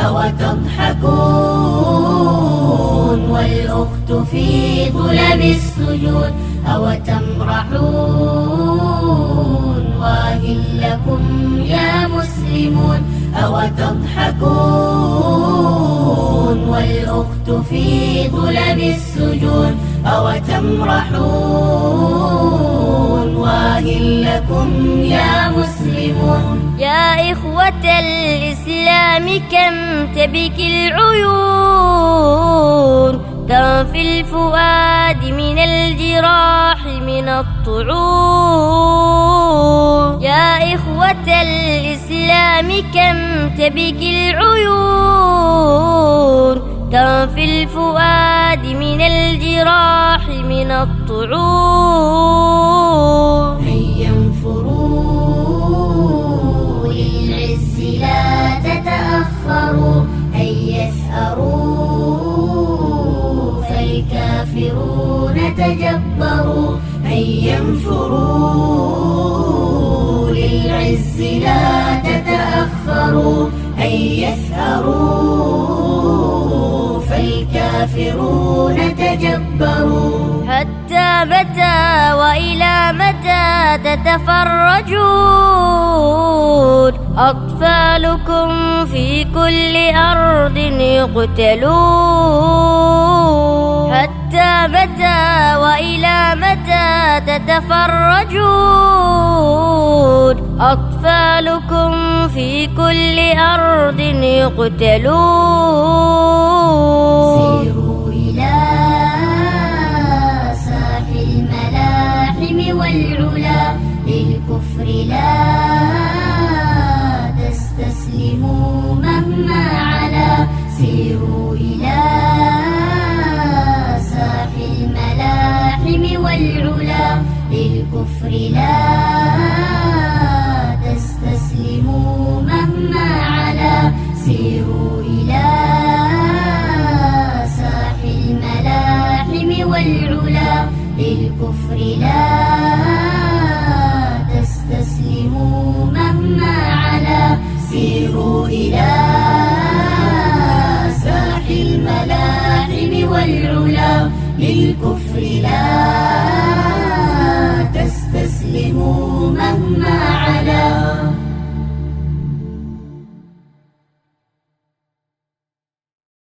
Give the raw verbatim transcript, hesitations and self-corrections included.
أو تضحكون والأخت في ظلم السجود أو تمرحون واهل لكم يا مسلمون أو تضحكون والأخت في ظلم السجود أو تمرحون واهل لكم يا مسلمون يا إخوة الإسلام كم تبكي العيون كم في الفؤاد من الجراح من الطعون يا إخوة الإسلام كم تبكي العيون كم في الفؤاد من الجراح من الطعون هيا انفروا للعز لا تتأخروا هيا اسأروا فالكافرون تجبروا هيا انفروا للعز لا تتأخروا هيا اسأروا فالكافرون تجبروا حتى متى وإلى متى تتفرجون أطفالكم في كل أرض يقتلون حتى متى وإلى متى تتفرجون أطفالكم في كل أرض يقتلون سيروا إلى ساحل الملاحم والعلا للكفر لا تستسلموا مهما علا سيروا إلى ساحل الملاحم والعلا للكفر لا تستسلموا مهما علا سيروا إلى ساحل الملاحم والعلا للكفر لا تستسلموا مهما علا سيروا إلى ساحل الملاحم والعلا للكفر لا